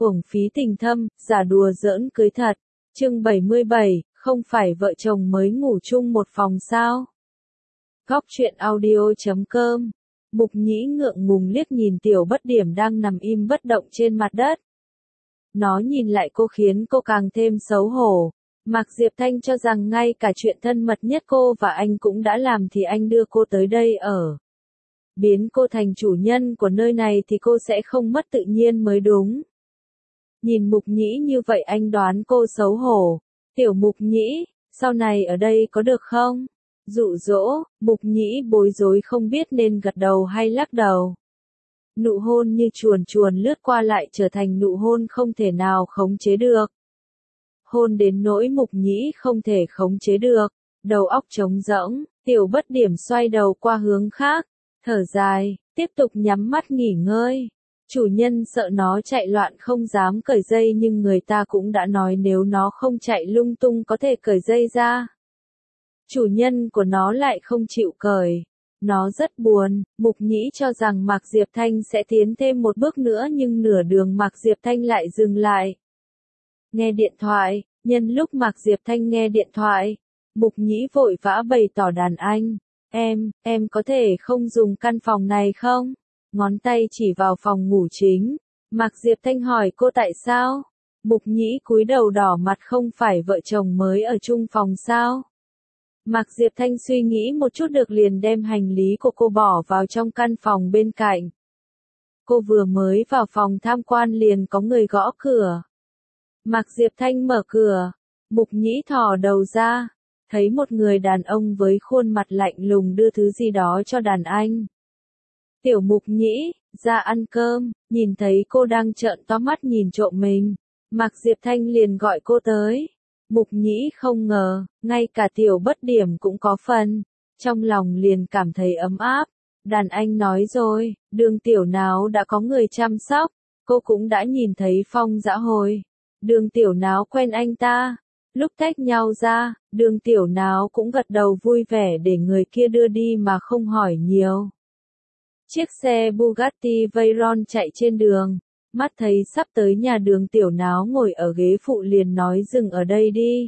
Uổng phí tình thâm, giả đùa giỡn cưới thật. Chương 77, không phải vợ chồng mới ngủ chung một phòng sao? Góc truyện audio.com. Mục Nhĩ ngượng ngùng liếc nhìn Tiểu Bất Điểm đang nằm im bất động trên mặt đất. Nó nhìn lại cô khiến cô càng thêm xấu hổ. Mạc Diệp Thanh cho rằng ngay cả chuyện thân mật nhất cô và anh cũng đã làm thì anh đưa cô tới đây ở. Biến cô thành chủ nhân của nơi này thì cô sẽ không mất tự nhiên mới đúng. Nhìn Mục Nhĩ như vậy anh đoán cô xấu hổ. Tiểu Mục Nhĩ, sau này ở đây có được không? Dụ dỗ, Mục Nhĩ bối rối không biết nên gật đầu hay lắc đầu. Nụ hôn như chuồn chuồn lướt qua lại trở thành nụ hôn không thể nào khống chế được. Hôn đến nỗi Mục Nhĩ không thể khống chế được, đầu óc trống rỗng, Tiểu Bất Điểm xoay đầu qua hướng khác, thở dài, tiếp tục nhắm mắt nghỉ ngơi. Chủ nhân sợ nó chạy loạn không dám cởi dây nhưng người ta cũng đã nói nếu nó không chạy lung tung có thể cởi dây ra. Chủ nhân của nó lại không chịu cởi. Nó rất buồn, Mục Nhĩ cho rằng Mạc Diệp Thanh sẽ tiến thêm một bước nữa nhưng nửa đường Mạc Diệp Thanh lại dừng lại. Nghe điện thoại, nhân lúc Mạc Diệp Thanh nghe điện thoại, Mục Nhĩ vội vã bày tỏ đàn anh. Em có thể không dùng căn phòng này không? Ngón tay chỉ vào phòng ngủ chính. Mạc Diệp Thanh hỏi cô tại sao? Mục Nhĩ cúi đầu đỏ mặt không phải vợ chồng mới ở chung phòng sao? Mạc Diệp Thanh suy nghĩ một chút được liền đem hành lý của cô bỏ vào trong căn phòng bên cạnh. Cô vừa mới vào phòng tham quan liền có người gõ cửa. Mạc Diệp Thanh mở cửa. Mục Nhĩ thò đầu ra. Thấy một người đàn ông với khuôn mặt lạnh lùng đưa thứ gì đó cho đàn anh. Tiểu Mục Nhĩ, ra ăn cơm, nhìn thấy cô đang trợn to mắt nhìn trộm mình. Mạc Diệp Thanh liền gọi cô tới. Mục Nhĩ không ngờ, ngay cả Tiểu Bất Điểm cũng có phần. Trong lòng liền cảm thấy ấm áp. Đàn anh nói rồi, Đường Tiểu Náo đã có người chăm sóc. Cô cũng đã nhìn thấy Phong Dã Hồi. Đường Tiểu Náo quen anh ta. Lúc tách nhau ra, Đường Tiểu Náo cũng gật đầu vui vẻ để người kia đưa đi mà không hỏi nhiều. Chiếc xe Bugatti Veyron chạy trên đường, mắt thấy sắp tới nhà Đường Tiểu Náo ngồi ở ghế phụ liền nói dừng ở đây đi.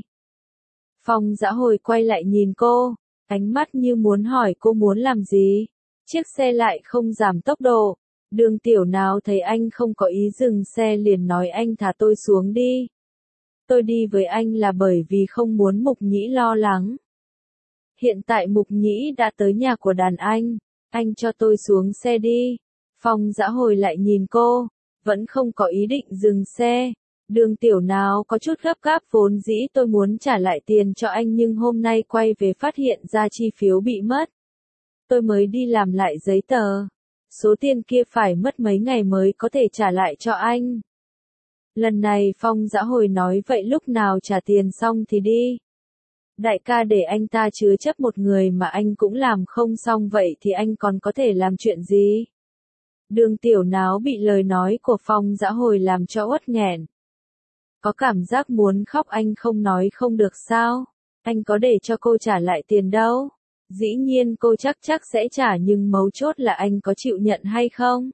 Phong Dã Hồi quay lại nhìn cô, ánh mắt như muốn hỏi cô muốn làm gì. Chiếc xe lại không giảm tốc độ. Đường Tiểu Náo thấy anh không có ý dừng xe liền nói anh thả tôi xuống đi. Tôi đi với anh là bởi vì không muốn Mục Nhĩ lo lắng. Hiện tại Mục Nhĩ đã tới nhà của đàn anh cho tôi xuống xe đi. Phong Dã Hồi lại nhìn cô, vẫn không có ý định dừng xe. Đường Tiểu Náo có chút gấp gáp vốn dĩ tôi muốn trả lại tiền cho anh nhưng hôm nay quay về phát hiện ra chi phiếu bị mất. Tôi mới đi làm lại giấy tờ. Số tiền kia phải mất mấy ngày mới có thể trả lại cho anh. Lần này Phong Dã Hồi nói vậy lúc nào trả tiền xong thì đi. Đại ca để anh ta chứa chấp một người mà anh cũng làm không xong vậy thì anh còn có thể làm chuyện gì? Đường Tiểu Náo bị lời nói của Phong Dã Hồi làm cho uất nghẹn. Có cảm giác muốn khóc anh không nói không được sao? Anh có để cho cô trả lại tiền đâu? Dĩ nhiên cô chắc sẽ trả nhưng mấu chốt là anh có chịu nhận hay không?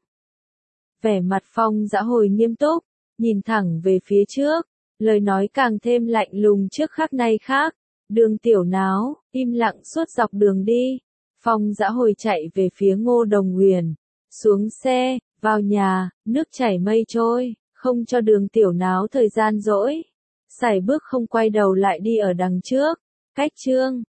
Vẻ mặt Phong Dã Hồi nghiêm túc, nhìn thẳng về phía trước, lời nói càng thêm lạnh lùng trước khác nay khác. Đường Tiểu Náo, im lặng suốt dọc đường đi. Phong Dã Hồi chạy về phía Ngô Đồng Huyền. Xuống xe, vào nhà, nước chảy mây trôi, không cho Đường Tiểu Náo thời gian dỗi. Sải bước không quay đầu lại đi ở đằng trước. Cách chương